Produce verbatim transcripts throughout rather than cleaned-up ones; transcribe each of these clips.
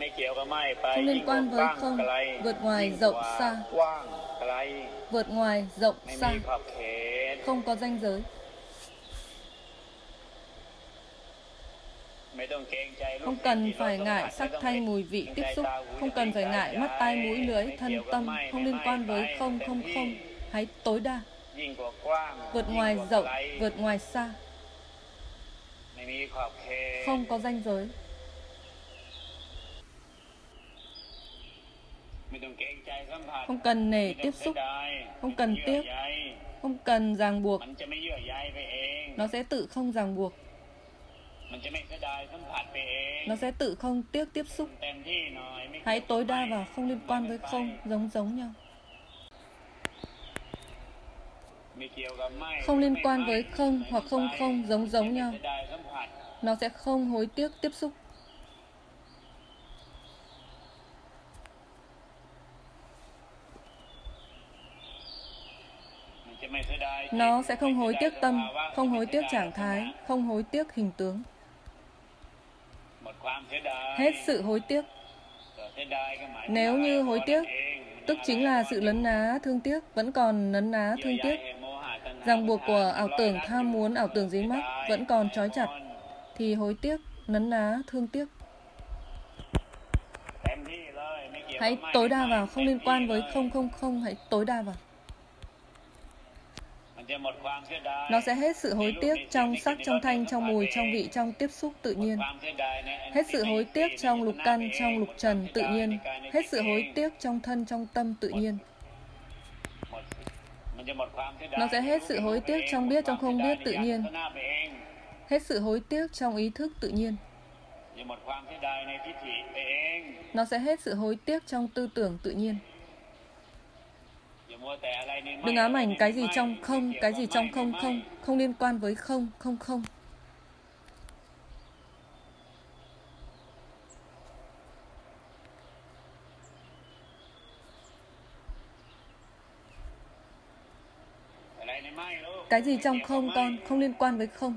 Không liên quan với không, vượt ngoài rộng xa, vượt ngoài rộng xa, không có ranh giới. Không cần phải ngại sắc thanh mùi vị tiếp xúc, không cần phải ngại mắt tai mũi lưỡi thân tâm, không liên quan với không không không, hãy tối đa. Vượt ngoài rộng, vượt ngoài xa, không có ranh giới. Không cần nể tiếp xúc, không cần tiếc, không cần ràng buộc. Nó sẽ tự không ràng buộc. Nó sẽ tự không tiếc tiếp xúc. Hãy tối đa vào không liên quan với không, giống giống nhau. Không liên quan với không hoặc không không, giống giống nhau. Nó sẽ không hối tiếc tiếp xúc. Nó sẽ không hối tiếc tâm, không hối tiếc trạng thái, không hối tiếc hình tướng. Hết sự hối tiếc. Nếu như hối tiếc, tức chính là sự lấn ná thương tiếc, vẫn còn lấn ná thương tiếc. Ràng buộc của ảo tưởng tham muốn, ảo tưởng dính mắc vẫn còn trói chặt, thì hối tiếc, lấn ná thương tiếc. Hãy tối đa vào, không liên quan với không không không, hãy tối đa vào. Nó sẽ hết sự hối tiếc trong sắc, trong thanh, trong mùi, trong vị, trong tiếp xúc tự nhiên. Hết sự hối tiếc trong lục căn, trong lục trần tự nhiên. Hết sự hối tiếc trong thân, trong tâm tự nhiên. Nó sẽ hết sự hối tiếc trong biết, trong không biết tự nhiên. Hết sự hối tiếc trong ý thức tự nhiên. Nó sẽ hết sự hối tiếc trong tư tưởng tự nhiên. Đừng ám ảnh cái gì trong không, cái gì trong không không, không liên quan với không, không không. Cái gì trong không con, không liên quan với không.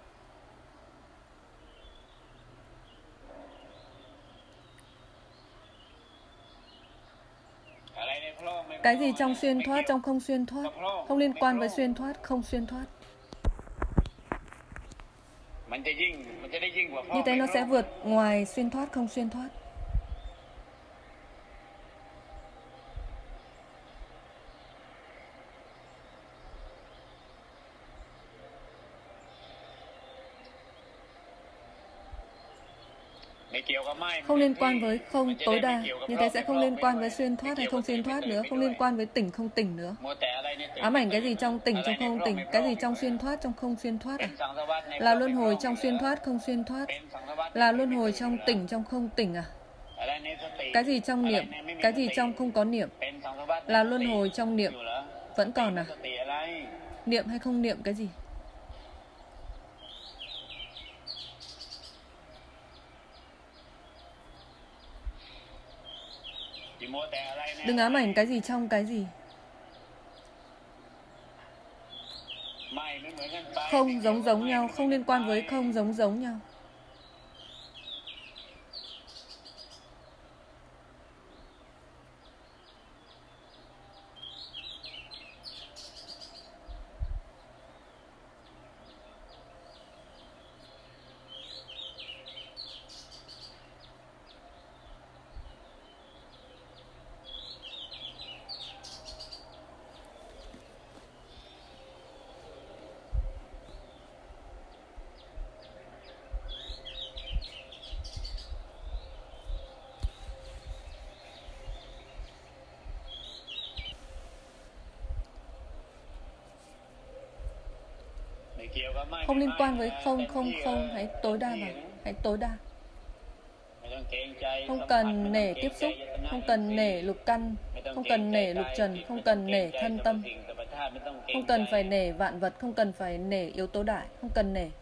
Cái gì trong xuyên thoát, trong không xuyên thoát, không liên quan với xuyên thoát, không xuyên thoát. Như thế nó sẽ vượt ngoài xuyên thoát, không xuyên thoát. Không liên quan với không tối đa, như thế sẽ không liên quan với xuyên thoát hay không xuyên thoát nữa, không liên quan với tỉnh không tỉnh nữa. Ám ảnh cái gì trong tỉnh trong không tỉnh, cái gì trong xuyên thoát trong không xuyên thoát à? Là luân hồi trong xuyên thoát không xuyên thoát, là luân hồi trong tỉnh trong không tỉnh à? Cái gì trong niệm, cái gì trong không có niệm, là luân hồi trong niệm vẫn còn à? Niệm hay không niệm cái gì? Đừng ám ảnh cái gì trong cái gì. Không giống giống nhau, không liên quan với không giống giống nhau. Không liên quan với không không không, hãy tối đa vào, hãy tối đa. Không cần nể tiếp xúc, không cần nể lục căn, không cần nể lục trần, không cần nể thân tâm, không cần phải nể vạn vật, không cần phải nể yếu tố đại, không cần nể.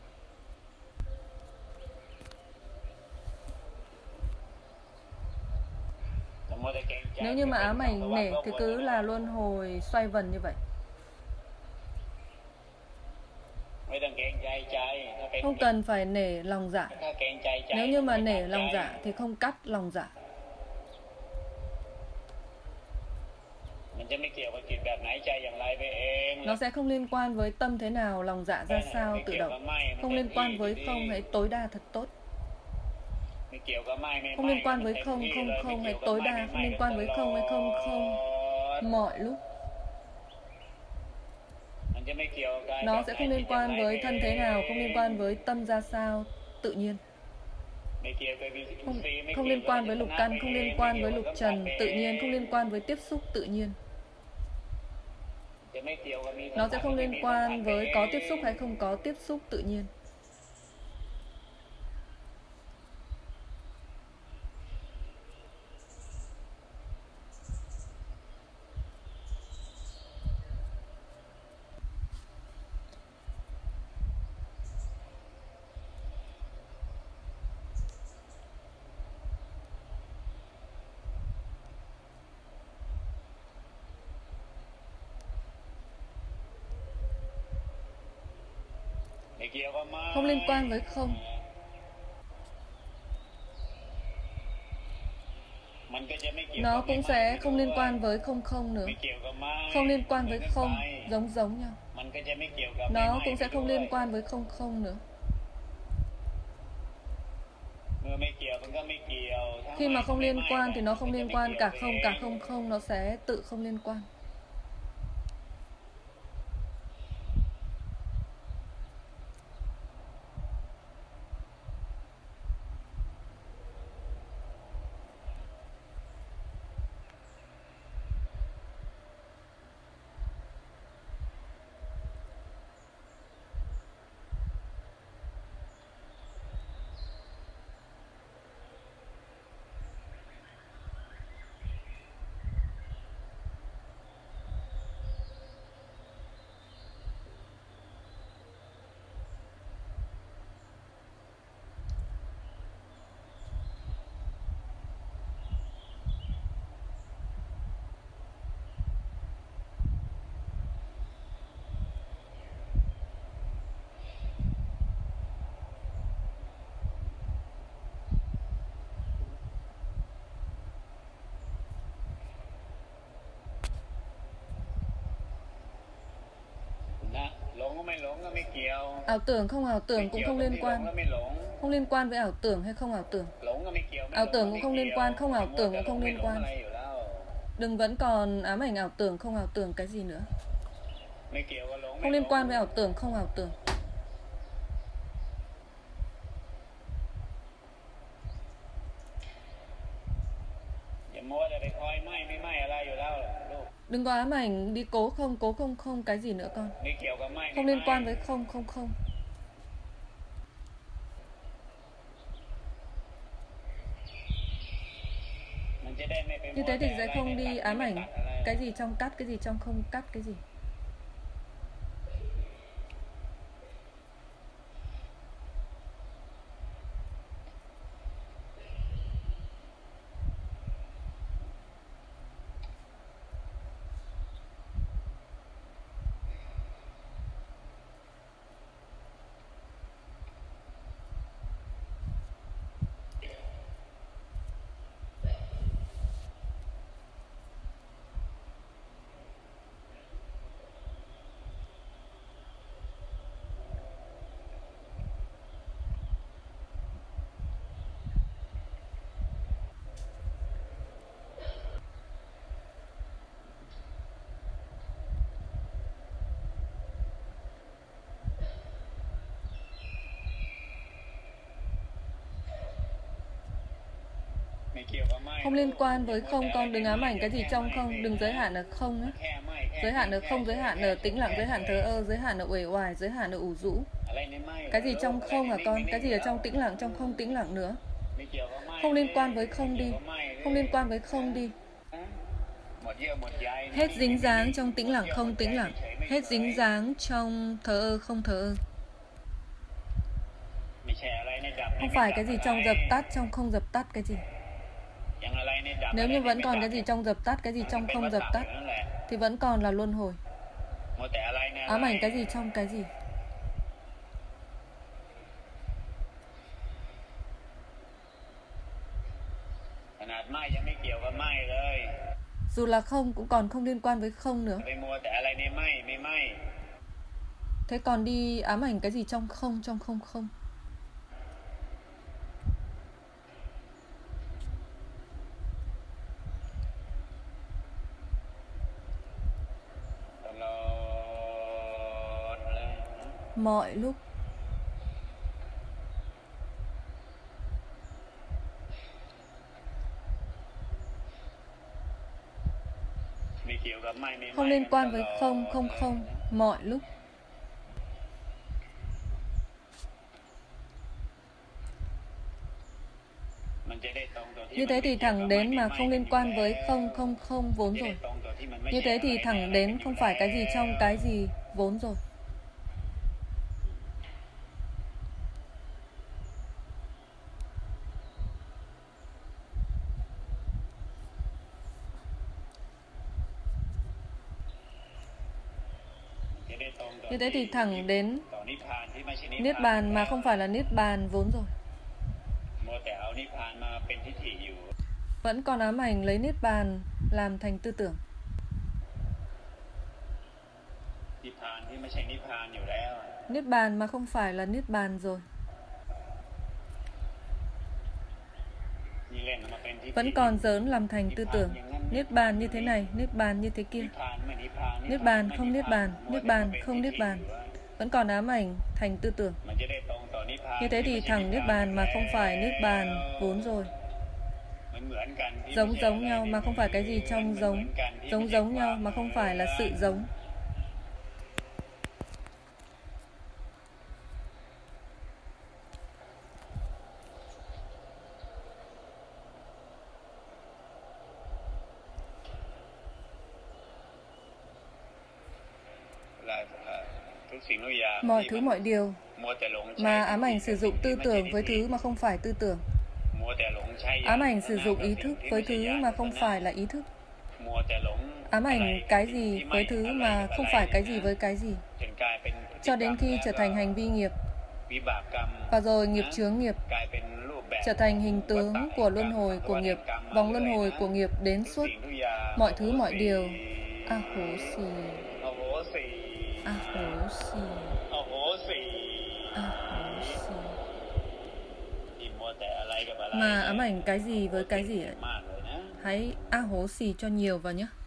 Nếu như mà ám ảnh nể thì cứ là luân hồi xoay vần như vậy. Không cần phải nể lòng dạ. Nếu như mà nể lòng dạ thì không cắt lòng dạ. Nó sẽ không liên quan với tâm thế nào, lòng dạ ra sao, tự động. Không liên quan với không hãy tối đa thật tốt. Không liên quan với không, không, không hãy tối đa. Không liên quan với không hay không, không mọi lúc. Nó sẽ không liên quan với thân thế nào, không liên quan với tâm ra sao, tự nhiên. Không, không liên quan với lục căn, không liên quan với lục trần, tự nhiên, không liên quan với tiếp xúc, tự nhiên. Nó sẽ không liên quan với có tiếp xúc hay không có tiếp xúc, tự nhiên. Không liên quan với không. Nó cũng sẽ không liên quan với không không nữa. Không liên quan với không, giống giống nhau. Nó cũng sẽ không liên quan với không không nữa. Khi mà không liên quan thì nó không liên quan, cả không cả không không nó sẽ tự không liên quan. Ảo tưởng không ảo tưởng cũng không liên quan. Không liên quan với ảo tưởng hay không ảo tưởng. Ảo tưởng cũng không liên quan, không ảo tưởng cũng không liên quan. Đừng vẫn còn ám ảnh ảo tưởng, không ảo tưởng cái gì nữa. Không liên quan với ảo tưởng, không ảo tưởng. Đừng có ám ảnh đi cố không, cố không không cái gì nữa con. Không liên quan với không không không. Như thế thì sẽ không đi ám ảnh cái gì trong cắt, cái gì trong không cắt cái gì. Không liên quan với không con, đừng ám ảnh cái gì trong không, đừng giới hạn ở không ấy. Giới hạn ở không, giới hạn ở tĩnh lặng, giới hạn thờ ơ, giới hạn ở uể oải, giới hạn ở ủ rũ. Cái gì trong không hả con? Cái gì ở trong tĩnh lặng, trong không tĩnh lặng nữa. Không liên quan với không đi. Không liên quan với không đi. Hết dính dáng trong tĩnh lặng không tĩnh lặng. Hết dính dáng trong thờ ơ không thờ ơ. Không phải cái gì trong dập tắt, trong không dập tắt cái gì. Nếu như vẫn còn cái gì trong dập tắt, cái gì trong không dập tắt thì vẫn còn là luân hồi. Ám ảnh cái gì trong cái gì. Dù là không cũng còn không liên quan với không nữa. Thế còn đi ám ảnh cái gì trong không, trong không không? Mọi lúc. Không liên quan với không, không không, mọi lúc. Như thế thì thẳng đến mà không liên quan với không, không không vốn rồi. Như thế thì thẳng đến không phải cái gì trong cái gì vốn rồi. Như thế thì thẳng đến Niết bàn mà không phải là Niết bàn vốn rồi. Vẫn còn ám ảnh lấy Niết bàn làm thành tư tưởng. Niết bàn mà không phải là Niết bàn rồi. Vẫn còn dớn làm thành tư tưởng. Niết bàn như thế này, Niết bàn như thế kia. Niết bàn không Niết bàn, Niết bàn không Niết bàn. Vẫn còn ám ảnh thành tư tưởng. Như thế thì thẳng Niết bàn mà không phải Niết bàn vốn rồi. Giống giống nhau mà không phải cái gì trong giống. Giống giống nhau mà không phải là sự giống. Mọi thứ mọi điều mà ám ảnh sử dụng tư tưởng với thứ mà không phải tư tưởng. Ám ảnh sử dụng ý thức với thứ mà không phải là ý thức. Ám ảnh cái gì với thứ mà không phải cái gì với cái gì. Cho đến khi trở thành hành vi nghiệp. Và rồi nghiệp chướng nghiệp trở thành hình tướng của luân hồi của nghiệp, vòng luân hồi của nghiệp đến suốt. Mọi thứ mọi điều a hố xì, a hố xì, a hố xì. Mà ám ảnh cái gì với cái gì ấy. Hãy a hố xì cho nhiều vào nhé.